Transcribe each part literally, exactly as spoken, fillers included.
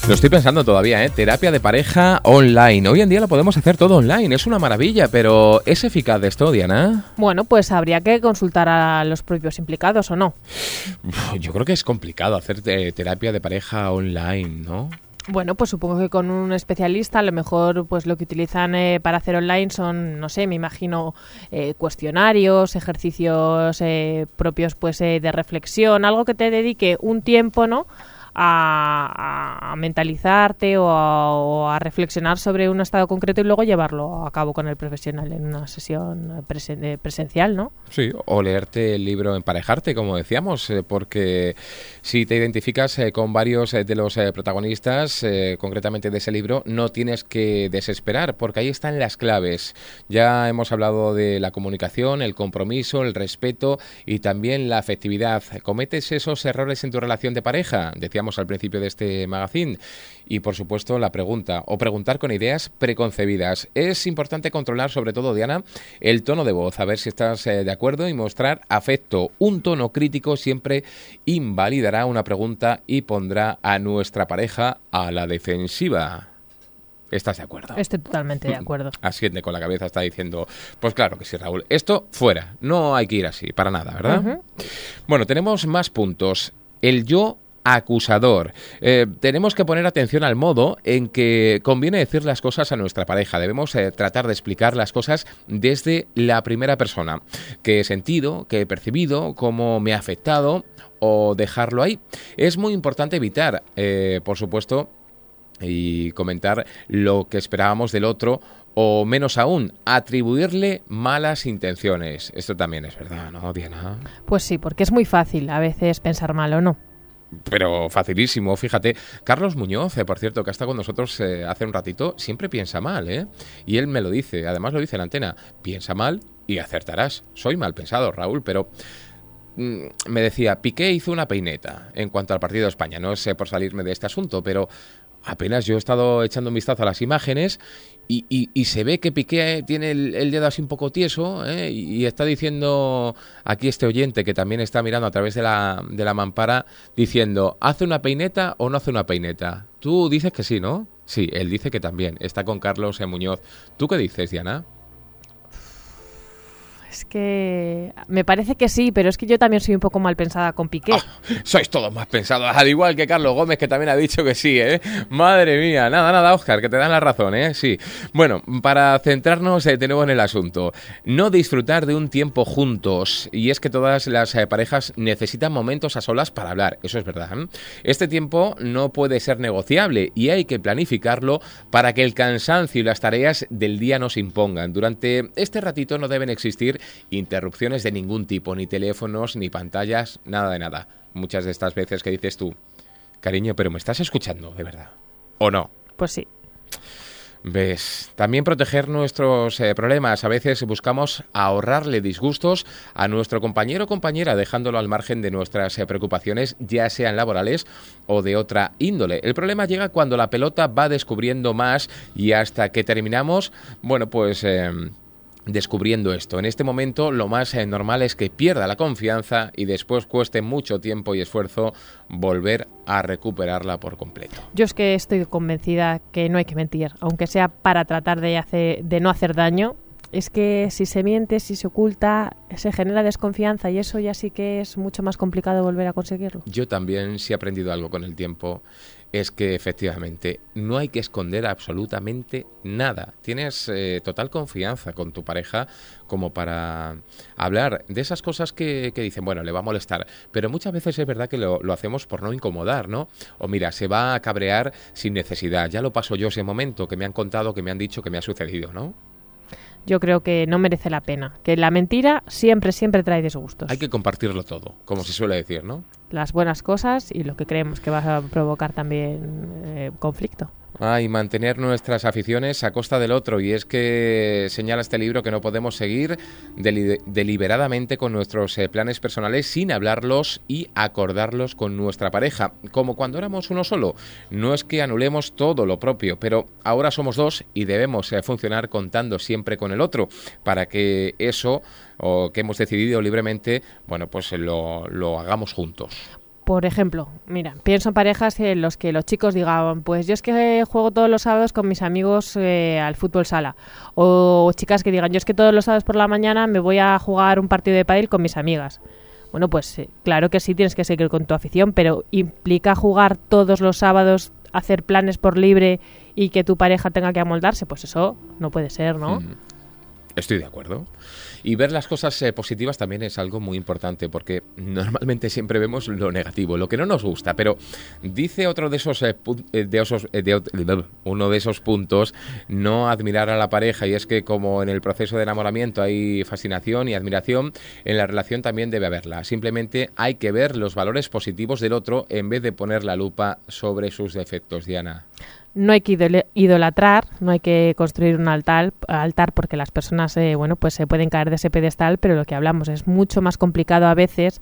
Lo estoy pensando todavía, ¿eh? Terapia de pareja online. Hoy en día lo podemos hacer todo online, es una maravilla, pero ¿es eficaz esto, Diana? Bueno, pues habría que consultar a los propios implicados, ¿o no? Yo creo que es complicado hacer eh, terapia de pareja online, ¿no? Bueno, pues supongo que con un especialista, a lo mejor pues lo que utilizan eh, para hacer online son, no sé, me imagino eh, cuestionarios, ejercicios eh, propios pues eh, de reflexión, algo que te dedique un tiempo, ¿no?, A, a mentalizarte o a, o a reflexionar sobre un estado concreto y luego llevarlo a cabo con el profesional en una sesión presen- presencial, ¿no? Sí, o leerte el libro Emparejarte, como decíamos, eh, porque si te identificas eh, con varios eh, de los eh, protagonistas, eh, concretamente de ese libro, no tienes que desesperar, porque ahí están las claves. Ya hemos hablado de la comunicación, el compromiso, el respeto y también la afectividad. ¿Cometes esos errores en tu relación de pareja? Decíamos al principio de este magazine. Y por supuesto la pregunta, o preguntar con ideas preconcebidas. Es importante controlar, sobre todo, Diana, el tono de voz, a ver si estás eh, de acuerdo, y mostrar afecto. Un tono crítico siempre invalidará una pregunta y pondrá a nuestra pareja a la defensiva. ¿Estás de acuerdo? Estoy totalmente de acuerdo. Asiente con la cabeza, está diciendo, pues claro que sí, Raúl. Esto fuera, no hay que ir así, para nada, ¿verdad? Uh-huh. Bueno, tenemos más puntos. El yo acusador. Eh, tenemos que poner atención al modo en que conviene decir las cosas a nuestra pareja. Debemos eh, tratar de explicar las cosas desde la primera persona. ¿Qué he sentido? ¿Qué he percibido? ¿Cómo me ha afectado? O dejarlo ahí. Es muy importante evitar, eh, por supuesto, y comentar lo que esperábamos del otro, o menos aún, atribuirle malas intenciones. Esto también es verdad, ¿no, Diana? Pues sí, porque es muy fácil a veces pensar mal o no. Pero facilísimo, fíjate. Carlos Muñoz, eh, por cierto, que ha estado con nosotros eh, hace un ratito, siempre piensa mal, ¿eh? Y él me lo dice, además lo dice en la antena, piensa mal y acertarás. Soy mal pensado, Raúl, pero mm, me decía, Piqué hizo una peineta en cuanto al partido de España. No sé por salirme de este asunto, pero apenas yo he estado echando un vistazo a las imágenes y, y, y se ve que Piqué tiene el, el dedo así un poco tieso, ¿eh? y, y está diciendo aquí este oyente que también está mirando a través de la, de la mampara, diciendo, ¿hace una peineta o no hace una peineta? Tú dices que sí, ¿no? Sí, él dice que también. Está con Carlos E. Muñoz. ¿Tú qué dices, Diana? Es que me parece que sí, pero es que yo también soy un poco mal pensada con Piqué. Oh, sois todos más pensados, al igual que Carlos Gómez, que también ha dicho que sí, ¿eh? Madre mía, nada, nada, Óscar, que te dan la razón, ¿eh? Sí. Bueno, para centrarnos eh, de nuevo en el asunto, no disfrutar de un tiempo juntos, y es que todas las eh, parejas necesitan momentos a solas para hablar, eso es verdad, ¿eh? Este tiempo no puede ser negociable y hay que planificarlo para que el cansancio y las tareas del día no se impongan. Durante este ratito no deben existir interrupciones de ningún tipo, ni teléfonos, ni pantallas, nada de nada. Muchas de estas veces que dices tú, cariño, pero ¿me estás escuchando de verdad? ¿O no? Pues sí. ¿Ves? También proteger nuestros eh, problemas. A veces buscamos ahorrarle disgustos a nuestro compañero o compañera, dejándolo al margen de nuestras eh, preocupaciones, ya sean laborales o de otra índole. El problema llega cuando la pelota va descubriendo más y hasta que terminamos, bueno, pues Eh, descubriendo esto. En este momento lo más eh, normal es que pierda la confianza y después cueste mucho tiempo y esfuerzo volver a recuperarla por completo. Yo es que estoy convencida que no hay que mentir, aunque sea para tratar de, hacer, de no hacer daño. Es que si se miente, si se oculta, se genera desconfianza y eso ya sí que es mucho más complicado volver a conseguirlo. Yo también sí he aprendido algo con el tiempo. Es que efectivamente no hay que esconder absolutamente nada. Tienes eh, total confianza con tu pareja como para hablar de esas cosas que, que dicen, bueno, le va a molestar. Pero muchas veces es verdad que lo, lo hacemos por no incomodar, ¿no? O mira, se va a cabrear sin necesidad. Ya lo paso yo ese momento que me han contado, que me han dicho, que me ha sucedido, ¿no? Yo creo que no merece la pena. Que la mentira siempre, siempre trae disgustos. Hay que compartirlo todo, como se suele decir, ¿no? Las buenas cosas y lo que creemos que va a provocar también eh, conflicto. Ah, y mantener nuestras aficiones a costa del otro. Y es que señala este libro que no podemos seguir deli- deliberadamente con nuestros eh, planes personales sin hablarlos y acordarlos con nuestra pareja. Como cuando éramos uno solo. No es que anulemos todo lo propio, pero ahora somos dos y debemos eh, funcionar contando siempre con el otro para que eso, o que hemos decidido libremente, bueno, pues lo, lo hagamos juntos. Por ejemplo, mira, pienso en parejas en los que los chicos digan, pues yo es que juego todos los sábados con mis amigos eh, al fútbol sala. O chicas que digan, yo es que todos los sábados por la mañana me voy a jugar un partido de pádel con mis amigas. Bueno, pues eh, claro que sí, tienes que seguir con tu afición, pero ¿implica jugar todos los sábados, hacer planes por libre y que tu pareja tenga que amoldarse? Pues eso no puede ser, ¿no? Mm. Estoy de acuerdo. Y ver las cosas eh, positivas también es algo muy importante, porque normalmente siempre vemos lo negativo, lo que no nos gusta. Pero dice otro de esos, eh, de esos eh, de, uno de esos puntos, no admirar a la pareja, y es que como en el proceso de enamoramiento hay fascinación y admiración, en la relación también debe haberla. Simplemente hay que ver los valores positivos del otro en vez de poner la lupa sobre sus defectos, Diana. No hay que idolatrar, no hay que construir un altar, altar porque las personas eh, bueno, pues se pueden caer de ese pedestal, pero lo que hablamos es mucho más complicado a veces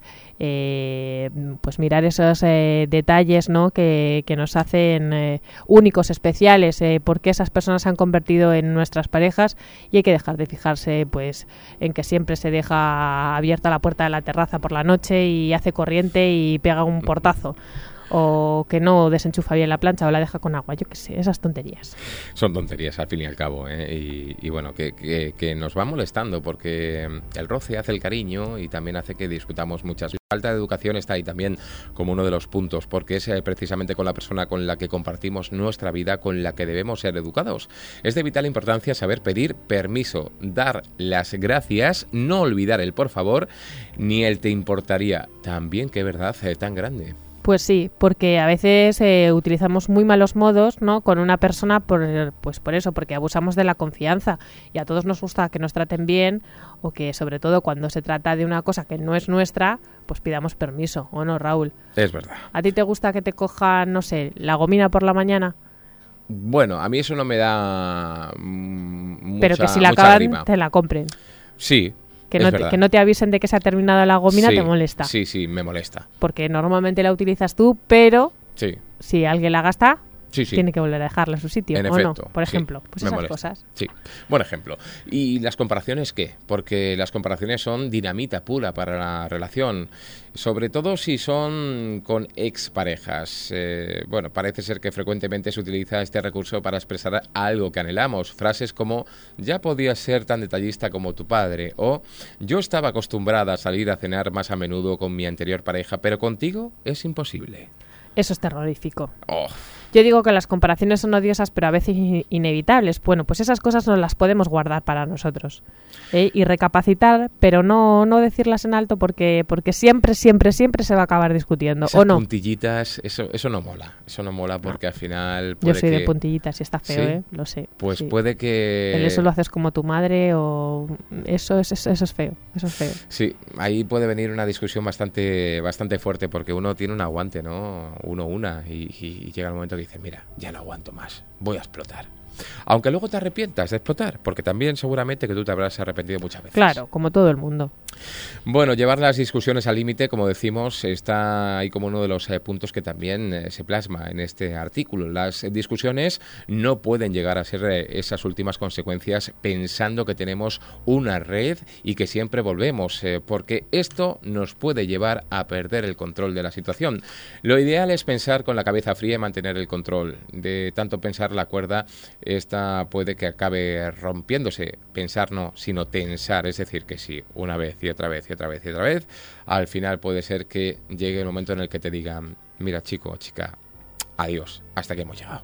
eh, pues mirar esos eh, detalles, ¿no? que, que nos hacen eh, únicos, especiales, eh, porque esas personas se han convertido en nuestras parejas, y hay que dejar de fijarse pues en que siempre se deja abierta la puerta de la terraza por la noche y hace corriente y pega un portazo. O que no desenchufa bien la plancha o la deja con agua, yo qué sé, esas tonterías. Son tonterías al fin y al cabo, ¿eh? y, y bueno, que, que, que nos va molestando, porque el roce hace el cariño y también hace que discutamos muchas. La falta de educación está ahí también como uno de los puntos, porque es precisamente con la persona con la que compartimos nuestra vida con la que debemos ser educados. Es de vital importancia saber pedir permiso, dar las gracias, no olvidar el por favor, ni el te importaría. También qué verdad eh, tan grande. Pues sí, porque a veces eh, utilizamos muy malos modos, ¿no? Con una persona por, pues por eso, porque abusamos de la confianza, y a todos nos gusta que nos traten bien, o que sobre todo cuando se trata de una cosa que no es nuestra, pues pidamos permiso, ¿o no, Raúl? Es verdad. ¿A ti te gusta que te cojan, no sé, la gomina por la mañana? Bueno, a mí eso no me da mmm, mucha, pero que si la acaban, grima. Te la compren. Sí. Que no, te, que no te avisen de que se ha terminado la gomina, sí, te molesta. Sí, sí, me molesta. Porque normalmente la utilizas tú, pero sí. si alguien la gasta, sí, sí. tiene que volver a dejarla en su sitio, en ¿o efecto, no? Por ejemplo, sí, pues me esas molesta. cosas. Sí, buen ejemplo. ¿Y las comparaciones qué? Porque las comparaciones son dinamita pura para la relación, sobre todo si son con exparejas. Eh, bueno, parece ser que frecuentemente se utiliza este recurso para expresar algo que anhelamos. Frases como, ya podías ser tan detallista como tu padre, o yo estaba acostumbrada a salir a cenar más a menudo con mi anterior pareja, pero contigo es imposible. Eso es terrorífico. Oh. Yo digo que las comparaciones son odiosas, pero a veces inevitables. Bueno, pues esas cosas nos las podemos guardar para nosotros. ¿eh? Y recapacitar, pero no, no decirlas en alto, porque porque siempre, siempre, siempre se va a acabar discutiendo. Esas ¿o no? puntillitas, eso eso no mola. Eso no mola porque no. al final puede Yo soy que... de puntillitas y está feo, ¿Sí? ¿eh? Lo sé. Pues sí. puede que... El eso lo haces como tu madre o... Eso es, eso, eso es feo, eso es feo. Sí, ahí puede venir una discusión bastante bastante fuerte, porque uno tiene un aguante, ¿no? Uno una, y, y, y llega el momento que dice, mira, ya no aguanto más, voy a explotar. Aunque luego te arrepientas de explotar, porque también seguramente que tú te habrás arrepentido muchas veces. Claro, como todo el mundo. Bueno, llevar las discusiones al límite, como decimos, está ahí como uno de los eh, puntos que también eh, se plasma en este artículo. Las discusiones no pueden llegar a ser eh, esas últimas consecuencias pensando que tenemos una red y que siempre volvemos, eh, porque esto nos puede llevar a perder el control de la situación. Lo ideal es pensar con la cabeza fría y mantener el control. De tanto pensar la cuerda, esta puede que acabe rompiéndose. Pensar no, sino tensar, es decir, que si una vez y otra vez y otra vez y otra vez, al final puede ser que llegue el momento en el que te digan, mira chico, chica, adiós, hasta que hemos llegado.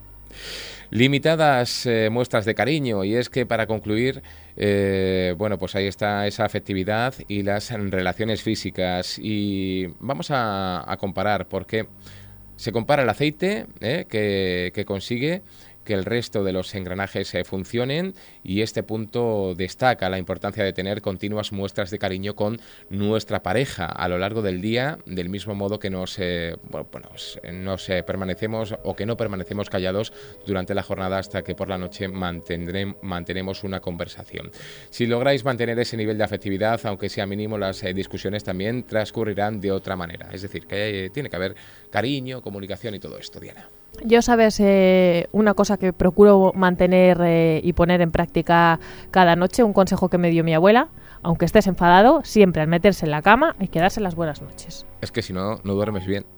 Limitadas eh, muestras de cariño, y es que para concluir, eh, bueno, pues ahí está esa afectividad y las relaciones físicas, y vamos a, a comparar, porque se compara el aceite eh, que, que consigue que el resto de los engranajes eh, funcionen, y este punto destaca la importancia de tener continuas muestras de cariño con nuestra pareja a lo largo del día, del mismo modo que nos, eh, bueno, pues, nos eh, permanecemos o que no permanecemos callados durante la jornada hasta que por la noche mantenemos una conversación. Si lográis mantener ese nivel de afectividad, aunque sea mínimo, las eh, discusiones también transcurrirán de otra manera. Es decir, que eh, tiene que haber cariño, comunicación y todo esto, Diana. Yo, sabes, eh, una cosa que procuro mantener eh, y poner en práctica cada noche, un consejo que me dio mi abuela: aunque estés enfadado, siempre al meterse en la cama hay que darse las buenas noches. Es que si no, no duermes bien.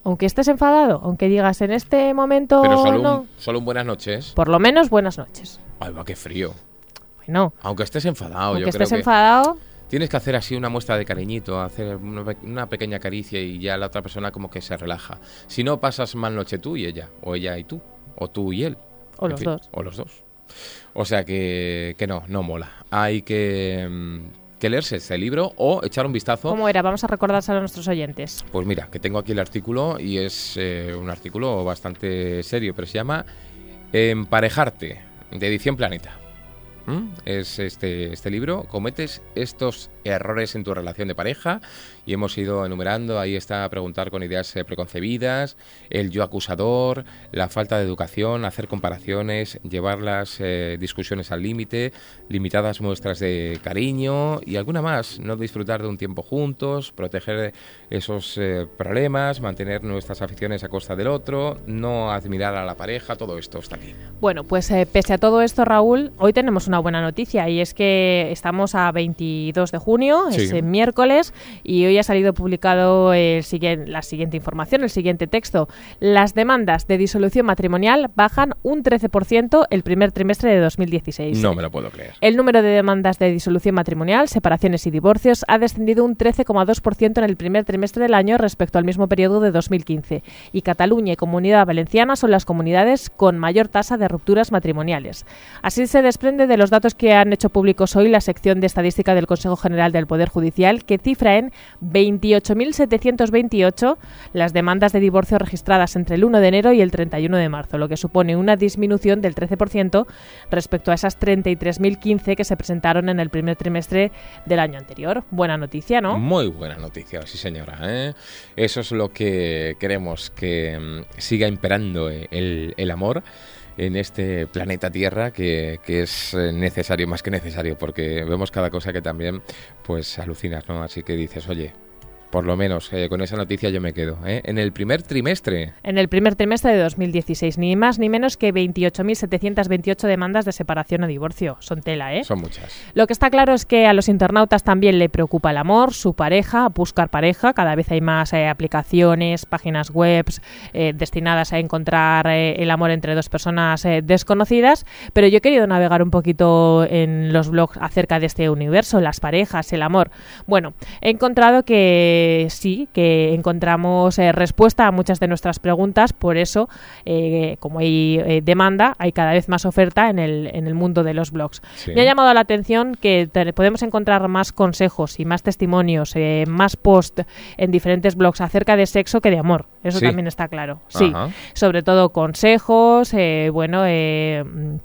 Aunque estés enfadado, aunque digas en este momento Pero solo, no, un, solo un buenas noches. por lo menos buenas noches. Ay, va, qué frío. Bueno, Aunque estés enfadado, aunque yo estés creo que enfadado, tienes que hacer así una muestra de cariñito, hacer una, pe- una pequeña caricia y ya la otra persona como que se relaja. Si no, pasas mal noche tú y ella, o ella y tú, o tú y él. o En los fin, dos. O los dos. O sea que, que no, no mola. Hay que, mm, que leerse este libro o echar un vistazo. ¿Cómo era? Vamos a recordárselo a nuestros oyentes. Pues mira, que tengo aquí el artículo y es eh, un artículo bastante serio, pero se llama Emparejarte, de Edición Planeta. ¿Mm? Es este, este libro, cometes estos errores en tu relación de pareja y hemos ido enumerando, ahí está preguntar con ideas eh, preconcebidas, el yo acusador, la falta de educación, hacer comparaciones, llevar las eh, discusiones al límite, limitadas muestras de cariño y alguna más, no disfrutar de un tiempo juntos, proteger esos eh, problemas, mantener nuestras aficiones a costa del otro, no admirar a la pareja, todo esto está aquí. Bueno, pues eh, pese a todo esto, Raúl, hoy tenemos una buena noticia y es que estamos a veintidós de junio, Sí. es eh, miércoles, y hoy ha salido publicado el siguiente, la siguiente información, el siguiente texto. Las demandas de disolución matrimonial bajan un trece por ciento el primer trimestre de dos mil dieciséis. No me lo puedo creer. El número de demandas de disolución matrimonial, separaciones y divorcios ha descendido un trece coma dos por ciento en el primer trimestre del año respecto al mismo periodo de dos mil quince. Y Cataluña y Comunidad Valenciana son las comunidades con mayor tasa de rupturas matrimoniales. Así se desprende de los datos que han hecho públicos hoy la sección de estadística del Consejo General del Poder Judicial, que cifra en veintiocho mil setecientos veintiocho las demandas de divorcio registradas entre el uno de enero y el treinta y uno de marzo, lo que supone una disminución del trece por ciento respecto a esas treinta y tres mil quince que se presentaron en el primer trimestre del año anterior. Buena noticia, ¿no? Muy buena noticia, sí señora, ¿eh? Eso es lo que queremos, que mm, siga imperando eh, el, el amor en este planeta Tierra, que, que es eh, necesario, más que necesario, porque vemos cada cosa que también pues alucinas, ¿no? Así que dices, oye, por lo menos eh, con esa noticia yo me quedo, ¿eh? En el primer trimestre. En el primer trimestre de dos mil dieciséis, ni más ni menos que veintiocho mil setecientos veintiocho demandas de separación o divorcio. Son tela, ¿eh? Son muchas. Lo que está claro es que a los internautas también le preocupa el amor, su pareja, buscar pareja. Cada vez hay más eh, aplicaciones, páginas web eh, destinadas a encontrar eh, el amor entre dos personas eh, desconocidas. Pero yo he querido navegar un poquito en los blogs acerca de este universo, las parejas, el amor. Bueno, he encontrado que sí, que encontramos eh, respuesta a muchas de nuestras preguntas. Por eso, eh, como hay eh, demanda, hay cada vez más oferta en el, en el mundo de los blogs. Sí. Me ha llamado la atención que te- podemos encontrar más consejos y más testimonios, eh, más posts en diferentes blogs acerca de sexo que de amor. Eso Sí. también está claro. Sí, Ajá. sobre todo consejos, eh, bueno... Eh,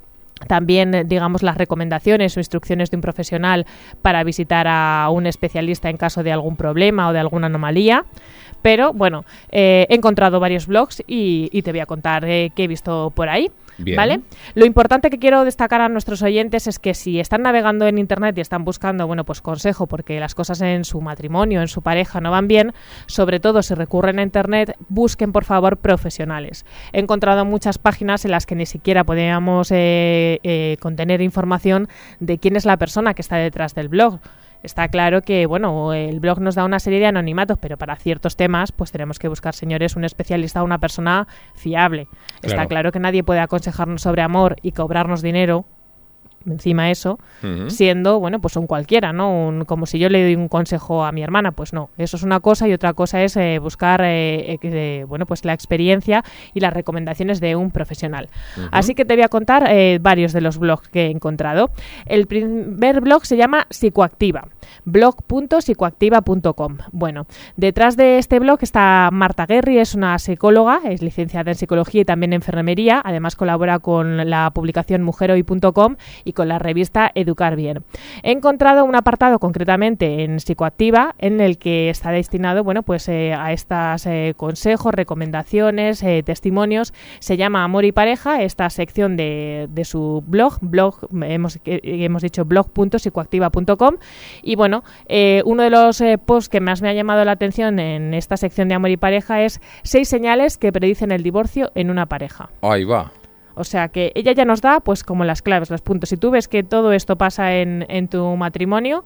también, digamos, las recomendaciones o instrucciones de un profesional para visitar a un especialista en caso de algún problema o de alguna anomalía. Pero, bueno, eh, he encontrado varios blogs y, y te voy a contar eh, qué he visto por ahí. Bien. ¿Vale? Lo importante que quiero destacar a nuestros oyentes es que si están navegando en internet y están buscando, bueno, pues consejo porque las cosas en su matrimonio, en su pareja no van bien, sobre todo si recurren a internet, busquen por favor profesionales. He encontrado muchas páginas en las que ni siquiera podíamos eh, eh, contener información de quién es la persona que está detrás del blog. Está claro que, bueno, el blog nos da una serie de anonimatos, pero para ciertos temas, pues tenemos que buscar, señores, un especialista o una persona fiable. Está Claro. claro que nadie puede aconsejarnos sobre amor y cobrarnos dinero, encima eso, Ujú. siendo, bueno, pues un cualquiera, ¿no? Un- como si yo le doy un consejo a mi hermana, pues no. Eso es una cosa y otra cosa es eh, buscar, eh, eh, bueno, pues la experiencia y las recomendaciones de un profesional. Ujú. Así que te voy a contar eh, varios de los blogs que he encontrado. El primer blog se llama Psicoactiva, blog punto psicoactiva punto com. Bueno, detrás de este blog está Marta Guerri, es una psicóloga, es licenciada en psicología y también en enfermería. Además colabora con la publicación mujer hoy punto com y con la revista Educar Bien. He encontrado un apartado concretamente en Psicoactiva en el que está destinado, bueno, pues eh, a estos eh, consejos, recomendaciones, eh, testimonios. Se llama Amor y Pareja, esta sección de, de su blog, blog hemos, eh, hemos dicho blog punto psicoactiva punto com. Y bueno, eh, uno de los eh, posts que más me ha llamado la atención en esta sección de Amor y Pareja es seis señales que predicen el divorcio en una pareja. Ahí va. O sea que ella ya nos da pues como las claves, los puntos. Si tú ves que todo esto pasa en, en tu matrimonio,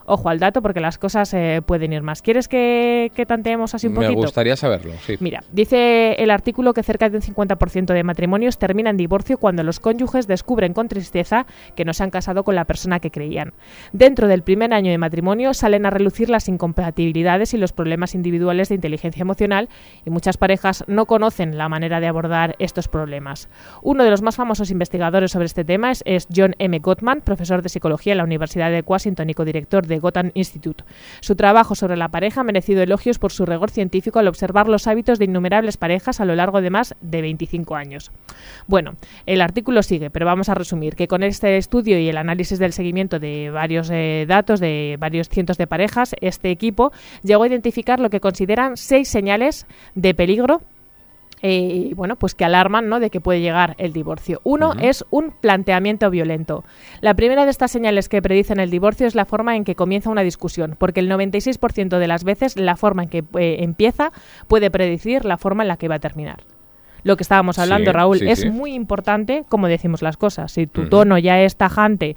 Ojo al dato porque las cosas eh, pueden ir más. ¿Quieres que, que tanteemos así un poquito? Me gustaría saberlo, sí. Mira, dice el artículo que cerca de un cincuenta por ciento de matrimonios terminan en divorcio cuando los cónyuges descubren con tristeza que no se han casado con la persona que creían. Dentro del primer año de matrimonio salen a relucir las incompatibilidades y los problemas individuales de inteligencia emocional y muchas parejas no conocen la manera de abordar estos problemas. Uno de los más famosos investigadores sobre este tema es, es John M. Gottman, profesor de psicología en la Universidad de Washington y codirector de Gotham Institute. Su trabajo sobre la pareja ha merecido elogios por su rigor científico al observar los hábitos de innumerables parejas a lo largo de más de veinticinco años. Bueno, el artículo sigue, pero vamos a resumir que con este estudio y el análisis del seguimiento de varios eh, datos de varios cientos de parejas, este equipo llegó a identificar lo que consideran seis señales de peligro Eh, bueno, pues que alarman, ¿no?, de que puede llegar el divorcio. Uno uh-huh. es un planteamiento violento. La primera de estas señales que predicen el divorcio es la forma en que comienza una discusión, porque el noventa y seis por ciento de las veces la forma en que eh, empieza puede predecir la forma en la que va a terminar. Lo que estábamos hablando, sí, Raúl, sí, es sí. muy importante cómo decimos las cosas. Si tu uh-huh. tono ya es tajante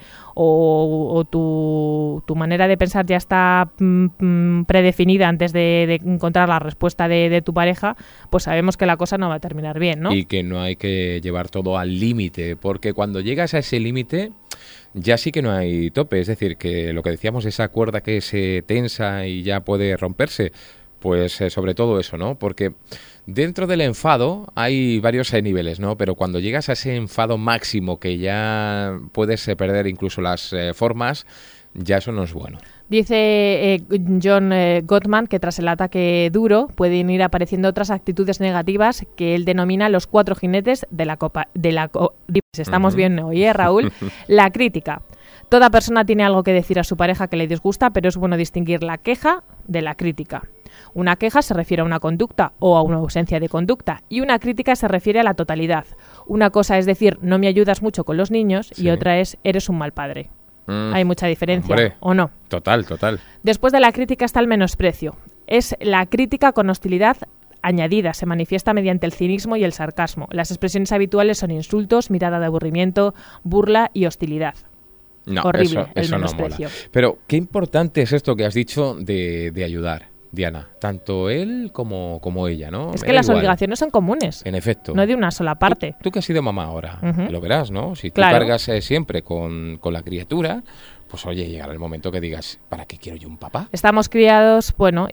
o, o tu, tu manera de pensar ya está mm, predefinida antes de, de encontrar la respuesta de, de tu pareja, pues sabemos que la cosa no va a terminar bien, ¿no? Y que no hay que llevar todo al límite, porque cuando llegas a ese límite ya sí que no hay tope. Es decir, que lo que decíamos, esa cuerda que se tensa y ya puede romperse, pues eh, sobre todo eso, ¿no? Porque dentro del enfado hay varios eh, niveles, ¿no? Pero cuando llegas a ese enfado máximo que ya puedes eh, perder incluso las eh, formas, ya eso no es bueno. Dice eh, John eh, Gottman que tras el ataque duro pueden ir apareciendo otras actitudes negativas que él denomina los cuatro jinetes de la copa de la co- estamos uh-huh. bien hoy, ¿eh, Raúl? La crítica. Toda persona tiene algo que decir a su pareja que le disgusta, pero es bueno distinguir la queja de la crítica. Una queja se refiere a una conducta o a una ausencia de conducta y una crítica se refiere a la totalidad. Una cosa es decir, no me ayudas mucho con los niños sí. y otra es, eres un mal padre. Mm, Hay mucha diferencia, hombre, ¿o no? Total, total. Después de la crítica está el menosprecio. Es la crítica con hostilidad añadida, se manifiesta mediante el cinismo y el sarcasmo. Las expresiones habituales son insultos, mirada de aburrimiento, burla y hostilidad. No, horrible eso, el eso menosprecio. No mola. Pero qué importante es esto que has dicho de, de ayudar, Diana. Tanto él como, como ella, ¿no? Es que las igual. obligaciones son comunes. En efecto. No de una sola parte. Tú, tú que has sido mamá ahora, uh-huh. lo verás, ¿no? Si tú claro. cargas eh, siempre con, con la criatura, pues oye, llegará el momento que digas, ¿para qué quiero yo un papá? Estamos criados, bueno,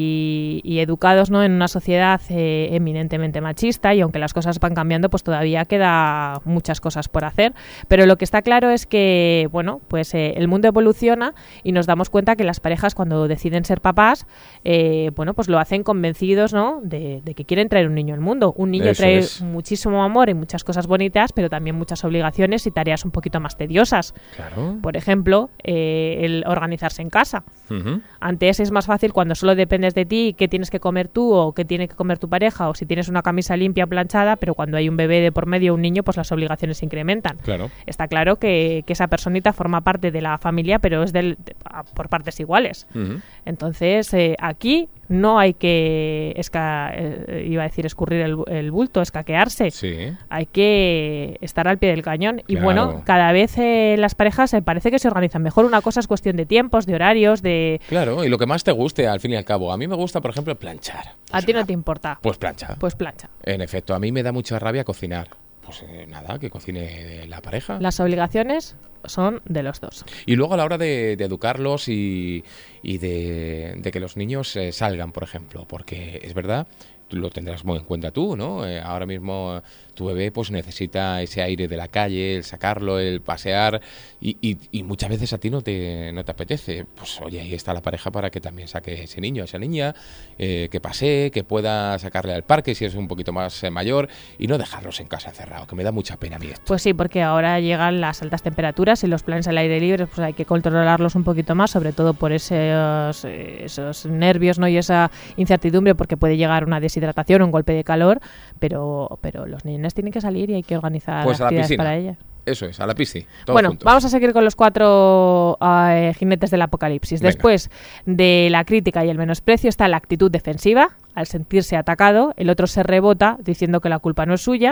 y, y educados, ¿no?, en una sociedad eh, eminentemente machista y aunque las cosas van cambiando, pues todavía queda muchas cosas por hacer. Pero lo que está claro es que, bueno, pues eh, el mundo evoluciona y nos damos cuenta que las parejas cuando deciden ser papás, eh, bueno, pues lo hacen convencidos, ¿no?, de, de que quieren traer un niño al mundo. Un niño Eso trae es. muchísimo amor y muchas cosas bonitas, pero también muchas obligaciones y tareas un poquito más tediosas. Claro. Por ejemplo, Eh, el organizarse en casa. Uh-huh. Antes es más fácil cuando solo dependes de ti qué tienes que comer tú o qué tiene que comer tu pareja o si tienes una camisa limpia planchada, pero cuando hay un bebé de por medio, un niño, pues las obligaciones se incrementan. Claro. Está claro que, que esa personita forma parte de la familia, pero es del, de, por partes iguales. Uh-huh. Entonces, eh, aquí no hay que, esca- eh, iba a decir escurrir el, el bulto, escaquearse. Sí. Hay que estar al pie del cañón. Y claro. bueno, cada vez eh, las parejas eh, parece que se organizan mejor. Una cosa es cuestión de tiempos, de horarios, de... Claro, y lo que más te guste, al fin y al cabo. A mí me gusta, por ejemplo, planchar. A ti no te importa. Pues plancha. Pues plancha. En efecto, a mí me da mucha rabia cocinar. Pues eh, nada, que cocine la pareja. Las obligaciones son de los dos. Y luego a la hora de, de educarlos y, y de, de que los niños eh, salgan, por ejemplo, porque es verdad, tú lo tendrás muy en cuenta tú, ¿no? Eh, ahora mismo tu bebé pues necesita ese aire de la calle, el sacarlo, el pasear y, y, y muchas veces a ti no te, no te apetece. Pues oye, ahí está la pareja para que también saque ese niño, esa niña, eh, que pasee, que pueda sacarle al parque si es un poquito más eh, mayor y no dejarlos en casa encerrado, que me da mucha pena a mí esto. Pues sí, porque ahora llegan las altas temperaturas y los planes al aire libre, pues hay que controlarlos un poquito más, sobre todo por esos, esos nervios, ¿no?, y esa incertidumbre, porque puede llegar una deshidratación, un golpe de calor, pero, pero los niños tienen que salir y hay que organizar pues actividades para ellas. Eso es, a la piscina. Bueno, juntos. Vamos a seguir con los cuatro uh, jinetes del apocalipsis. Venga. Después de la crítica y el menosprecio está la actitud defensiva. Al sentirse atacado, el otro se rebota diciendo que la culpa no es suya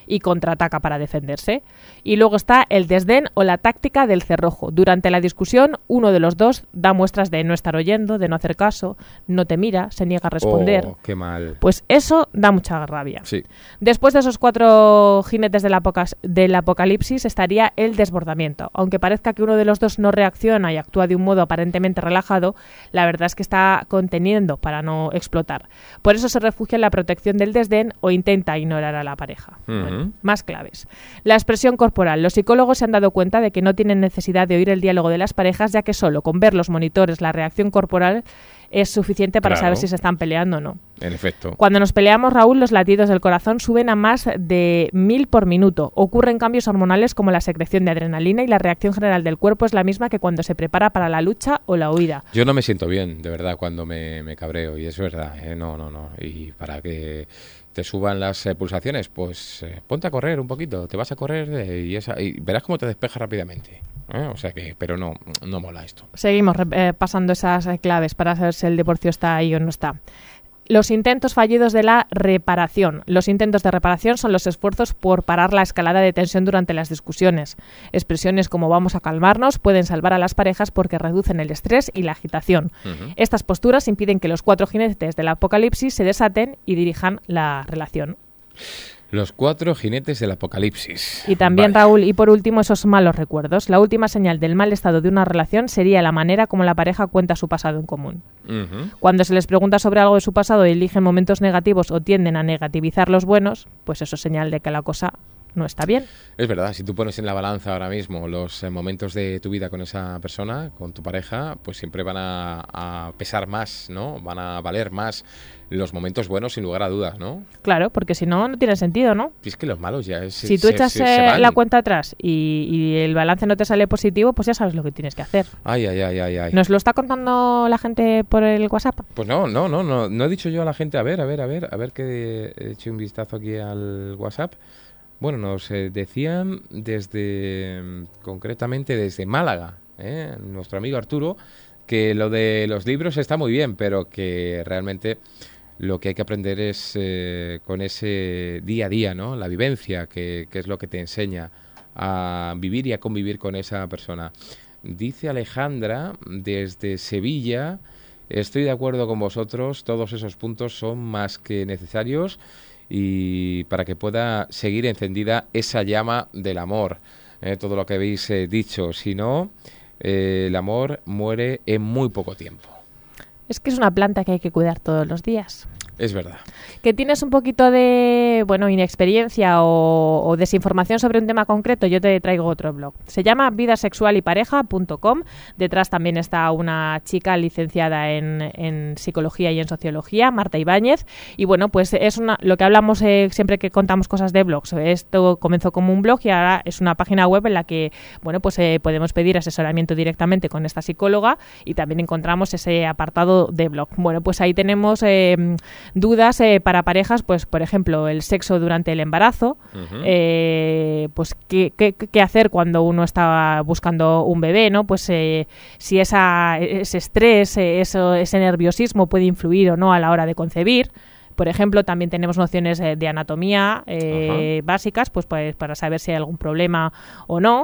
y contraataca para defenderse. Y luego está el desdén o la táctica del cerrojo. Durante la discusión, uno de los dos da muestras de no estar oyendo, de no hacer caso, no te mira, se niega a responder. Oh, qué mal. Pues eso da mucha rabia. Sí. Después de esos cuatro jinetes del, apoca- del apocalipsis estaría el desbordamiento. Aunque parezca que uno de los dos no reacciona y actúa de un modo aparentemente relajado, la verdad es que está conteniendo para no explotar. Por eso se refugia en la protección del desdén o intenta ignorar a la pareja. Uh-huh. Bueno, más claves. La expresión corporal. Los psicólogos se han dado cuenta de que no tienen necesidad de oír el diálogo de las parejas, ya que solo con ver los monitores la reacción corporal es suficiente para Claro. saber si se están peleando o no. En efecto. Cuando nos peleamos, Raúl, los latidos del corazón suben a más de mil por minuto. Ocurren cambios hormonales como la secreción de adrenalina y la reacción general del cuerpo es la misma que cuando se prepara para la lucha o la huida. Yo no me siento bien, de verdad, cuando me, me cabreo, y es verdad, ¿eh? No, no, no. Y para que te suban las eh, pulsaciones, pues eh, ponte a correr un poquito, te vas a correr eh, y, esa, y verás cómo te despejas rápidamente. ¿eh? O sea que, pero no, no mola esto. Seguimos eh, pasando esas eh, claves para saber si el divorcio está ahí o no está. Los intentos fallidos de la reparación. Los intentos de reparación son los esfuerzos por parar la escalada de tensión durante las discusiones. Expresiones como vamos a calmarnos pueden salvar a las parejas porque reducen el estrés y la agitación. Uh-huh. Estas posturas impiden que los cuatro jinetes del apocalipsis se desaten y dirijan la relación. Los cuatro jinetes del apocalipsis. Y también, Vale. Raúl, y por último, esos malos recuerdos. La última señal del mal estado de una relación sería la manera como la pareja cuenta su pasado en común. Uh-huh. Cuando se les pregunta sobre algo de su pasado y eligen momentos negativos o tienden a negativizar los buenos, pues eso es señal de que la cosa no está bien. Es verdad, si tú pones en la balanza ahora mismo los eh, momentos de tu vida con esa persona, con tu pareja, pues siempre van a, a pesar más, ¿no? Van a valer más los momentos buenos, sin lugar a dudas, ¿no? Claro, porque si no, no tiene sentido, ¿no? Y es que los malos ya es... Si tú se- echas se- se eh, van. la cuenta atrás y, y el balance no te sale positivo, pues ya sabes lo que tienes que hacer. Ay, ay, ay, ay, ay. ¿Nos lo está contando la gente por el WhatsApp? Pues no, no, no, no, no he dicho yo a la gente, a ver, a ver, a ver, a ver que he hecho un vistazo aquí al WhatsApp. Bueno, nos eh, decían desde, mm, concretamente desde Málaga, ¿eh? Nuestro amigo Arturo, que lo de los libros está muy bien, pero que realmente lo que hay que aprender es eh, con ese día a día, ¿no? La vivencia, que, que es lo que te enseña a vivir y a convivir con esa persona. Dice Alejandra desde Sevilla, estoy de acuerdo con vosotros, todos esos puntos son más que necesarios y para que pueda seguir encendida esa llama del amor, eh, todo lo que habéis eh, dicho, si no, eh, el amor muere en muy poco tiempo. Es que es una planta que hay que cuidar todos los días. Es verdad. Que tienes un poquito de, bueno, inexperiencia o, o desinformación sobre un tema concreto, yo te traigo otro blog. Se llama vida sexual y pareja punto com. Detrás también está una chica licenciada en, en psicología y en sociología, Marta Ibáñez. Y bueno, pues es una, lo que hablamos eh, siempre que contamos cosas de blogs. Esto comenzó como un blog y ahora es una página web en la que, bueno, pues eh, podemos pedir asesoramiento directamente con esta psicóloga y también encontramos ese apartado de blog. Bueno, pues ahí tenemos eh, dudas eh, para parejas, pues por ejemplo, el sexo durante el embarazo, Uh-huh. eh, pues qué, qué, qué hacer cuando uno está buscando un bebé, ¿no? Pues eh, si esa, ese estrés, eh, eso, ese nerviosismo puede influir o no a la hora de concebir. Por ejemplo, también tenemos nociones eh, de anatomía eh, básicas, pues, pues para saber si hay algún problema o no.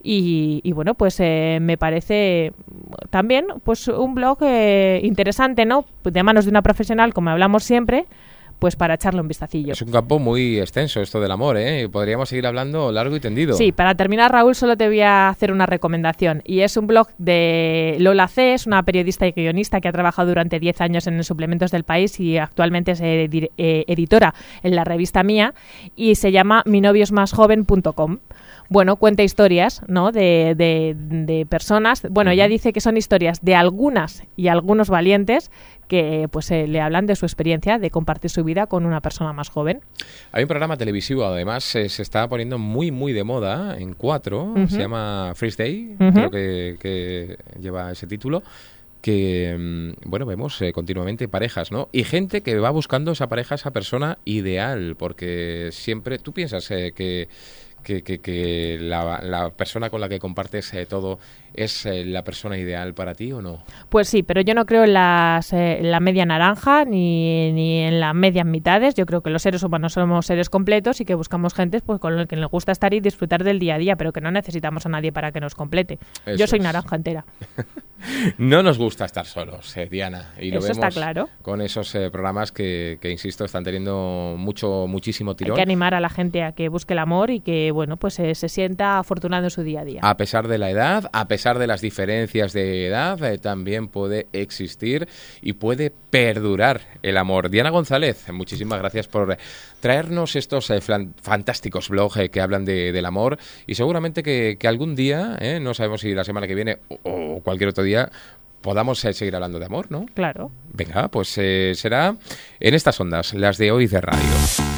Y, y bueno, pues eh, me parece también pues un blog eh, interesante, ¿no? De manos de una profesional, como hablamos siempre, pues para echarle un vistacillo. Es un campo muy extenso esto del amor, ¿eh? Podríamos seguir hablando largo y tendido. Sí, para terminar, Raúl, solo te voy a hacer una recomendación. Y es un blog de Lola C., es una periodista y guionista que ha trabajado durante diez años en Suplementos del País y actualmente es eh, dir- eh, editora en la revista Mía y se llama mi novio es más joven punto com. Bueno, cuenta historias, ¿no? De, de, de personas. Bueno, ella dice que son historias de algunas y algunos valientes que pues eh, le hablan de su experiencia de compartir su vida con una persona más joven. Hay un programa televisivo, además, eh, se está poniendo muy, muy de moda en cuatro. Uh-huh. Se llama First Day, Uh-huh. creo que, que lleva ese título. Que, mm, bueno, vemos eh, continuamente parejas, ¿no? Y gente que va buscando esa pareja, esa persona ideal, porque siempre tú piensas eh, que, que, que, que la, la persona con la que compartes eh, todo es eh, la persona ideal para ti o no? Pues sí, pero yo no creo en, las, eh, en la media naranja ni, ni en las medias mitades. Yo creo que los seres humanos somos seres completos y que buscamos gente pues con el que nos gusta estar y disfrutar del día a día, pero que no necesitamos a nadie para que nos complete. Eso yo soy es. naranja entera. No nos gusta estar solos, eh, Diana, y lo Eso vemos está claro. con esos eh, programas que, que, insisto, están teniendo mucho, muchísimo tirón. Hay que animar a la gente a que busque el amor y que, bueno, pues eh, se sienta afortunado en su día a día. A pesar de la edad, a pesar de las diferencias de edad, eh, también puede existir y puede perdurar el amor. Diana González, muchísimas gracias por traernos estos eh, fantásticos blogs eh, que hablan de, del amor, y seguramente que, que algún día, eh, no sabemos si la semana que viene o, o cualquier otro día, podamos eh, seguir hablando de amor, ¿no? Claro. Venga, pues eh, será en estas ondas, las de Hoy de Radio.